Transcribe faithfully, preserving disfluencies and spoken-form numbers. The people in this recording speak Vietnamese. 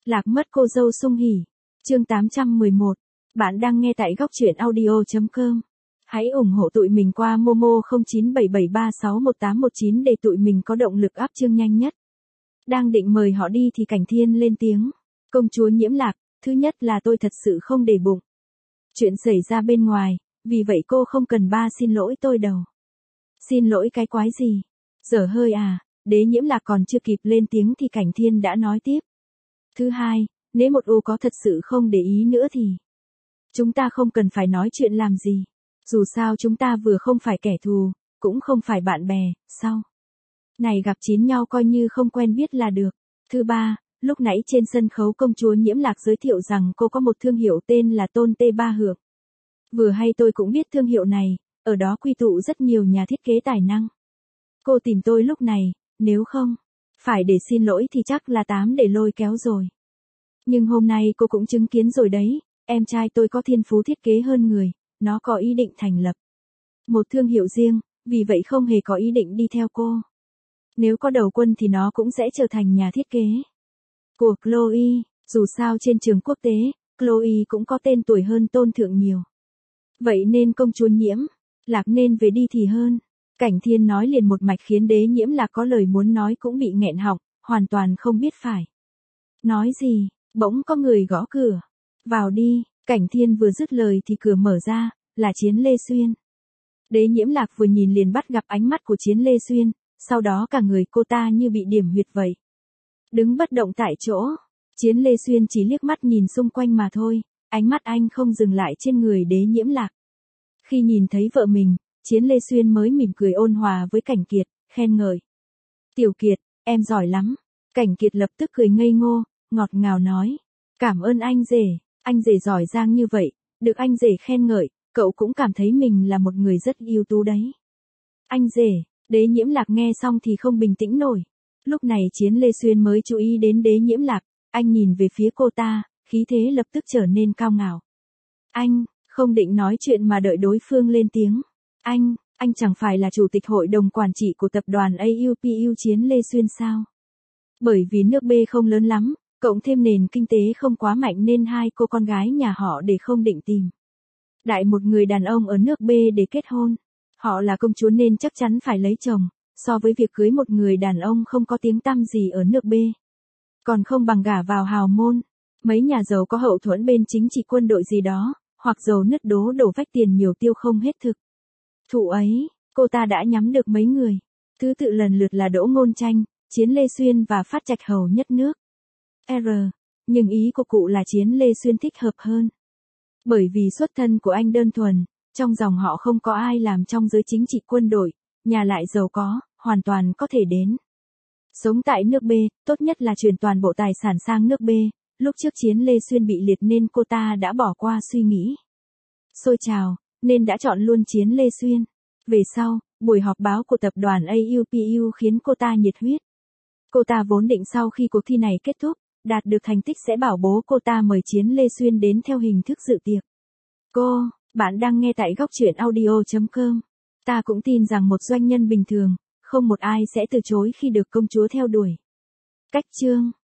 Lạc mất cô dâu Sung Hỉ. Chương tám trăm mười một. Bạn đang nghe tại góc truyện audio chấm com. Hãy ủng hộ tụi mình qua Momo không chín bảy bảy ba sáu một tám một chín để tụi mình có động lực up chương nhanh nhất. Đang định mời họ đi thì Cảnh Thiên lên tiếng. Công chúa Nhiễm Lạc, thứ nhất là tôi thật sự không để bụng chuyện xảy ra bên ngoài, vì vậy cô không cần ba xin lỗi tôi đâu. Xin lỗi cái quái gì? Dở hơi à? Đế Nhiễm Lạc còn chưa kịp lên tiếng thì Cảnh Thiên đã nói tiếp. Thứ hai, nếu một U có thật sự không để ý nữa thì chúng ta không cần phải nói chuyện làm gì. Dù sao chúng ta vừa không phải kẻ thù, cũng không phải bạn bè, sau này gặp chín nhau coi như không quen biết là được. Thứ ba, lúc nãy trên sân khấu công chúa Nhiễm Lạc giới thiệu rằng cô có một thương hiệu tên là Tôn Tê Ba Hưởng. Vừa hay tôi cũng biết thương hiệu này, ở đó quy tụ rất nhiều nhà thiết kế tài năng. Cô tìm tôi lúc này, nếu không phải để xin lỗi thì chắc là tám để lôi kéo rồi. Nhưng hôm nay cô cũng chứng kiến rồi đấy, em trai tôi có thiên phú thiết kế hơn người, nó có ý định thành lập một thương hiệu riêng, vì vậy không hề có ý định đi theo cô. Nếu có đầu quân thì nó cũng sẽ trở thành nhà thiết kế của Chloe, dù sao trên trường quốc tế, Chloe cũng có tên tuổi hơn Tôn Thượng nhiều. Vậy nên công chúa Nhiễm Lạc nên về đi thì hơn. Cảnh Thiên nói liền một mạch khiến Đế Nhiễm Lạc có lời muốn nói cũng bị nghẹn họng, hoàn toàn không biết phải nói gì. Bỗng có người gõ cửa. Vào đi. Cảnh Thiên vừa dứt lời thì cửa mở ra, là Chiến Lê Xuyên. Đế Nhiễm Lạc vừa nhìn liền bắt gặp ánh mắt của Chiến Lê Xuyên, sau đó cả người cô ta như bị điểm huyệt vậy. Đứng bất động tại chỗ, Chiến Lê Xuyên chỉ liếc mắt nhìn xung quanh mà thôi, ánh mắt anh không dừng lại trên người Đế Nhiễm Lạc. Khi nhìn thấy vợ mình, Chiến Lê Xuyên mới mỉm cười ôn hòa với Cảnh Kiệt, khen ngợi. Tiểu Kiệt, em giỏi lắm. Cảnh Kiệt lập tức cười ngây ngô, ngọt ngào nói. Cảm ơn anh rể, anh rể giỏi giang như vậy, được anh rể khen ngợi, cậu cũng cảm thấy mình là một người rất ưu tú đấy. Anh rể, Đế Nhiễm Lạc nghe xong thì không bình tĩnh nổi. Lúc này Chiến Lê Xuyên mới chú ý đến Đế Nhiễm Lạc, anh nhìn về phía cô ta, khí thế lập tức trở nên cao ngạo. Anh, không định nói chuyện mà đợi đối phương lên tiếng. Anh, anh chẳng phải là chủ tịch hội đồng quản trị của tập đoàn a u pê u Chiến Lê Xuyên sao? Bởi vì nước B không lớn lắm, cộng thêm nền kinh tế không quá mạnh nên hai cô con gái nhà họ để không định tìm đại một người đàn ông ở nước B để kết hôn. Họ là công chúa nên chắc chắn phải lấy chồng, so với việc cưới một người đàn ông không có tiếng tăm gì ở nước B. Còn không bằng gả vào hào môn. Mấy nhà giàu có hậu thuẫn bên chính trị quân đội gì đó, hoặc giàu nứt đố đổ vách tiền nhiều tiêu không hết thực. Thụ ấy, cô ta đã nhắm được mấy người. Thứ tự lần lượt là Đỗ Ngôn Tranh, Chiến Lê Xuyên và Phát Trạch Hầu Nhất Nước. R. Nhưng ý của cụ là Chiến Lê Xuyên thích hợp hơn. Bởi vì xuất thân của anh đơn thuần, trong dòng họ không có ai làm trong giới chính trị quân đội, nhà lại giàu có, hoàn toàn có thể đến sống tại nước B, tốt nhất là chuyển toàn bộ tài sản sang nước B. Lúc trước Chiến Lê Xuyên bị liệt nên cô ta đã bỏ qua suy nghĩ xôi trào, nên đã chọn luôn Chiến Lê Xuyên. Về sau, buổi họp báo của tập đoàn a u pê u khiến cô ta nhiệt huyết. Cô ta vốn định sau khi cuộc thi này kết thúc, đạt được thành tích sẽ bảo bố cô ta mời Chiến Lê Xuyên đến theo hình thức dự tiệc. Cô, bạn đang nghe tại góc truyện audio chấm com. Ta cũng tin rằng một doanh nhân bình thường, không một ai sẽ từ chối khi được công chúa theo đuổi. Cách chương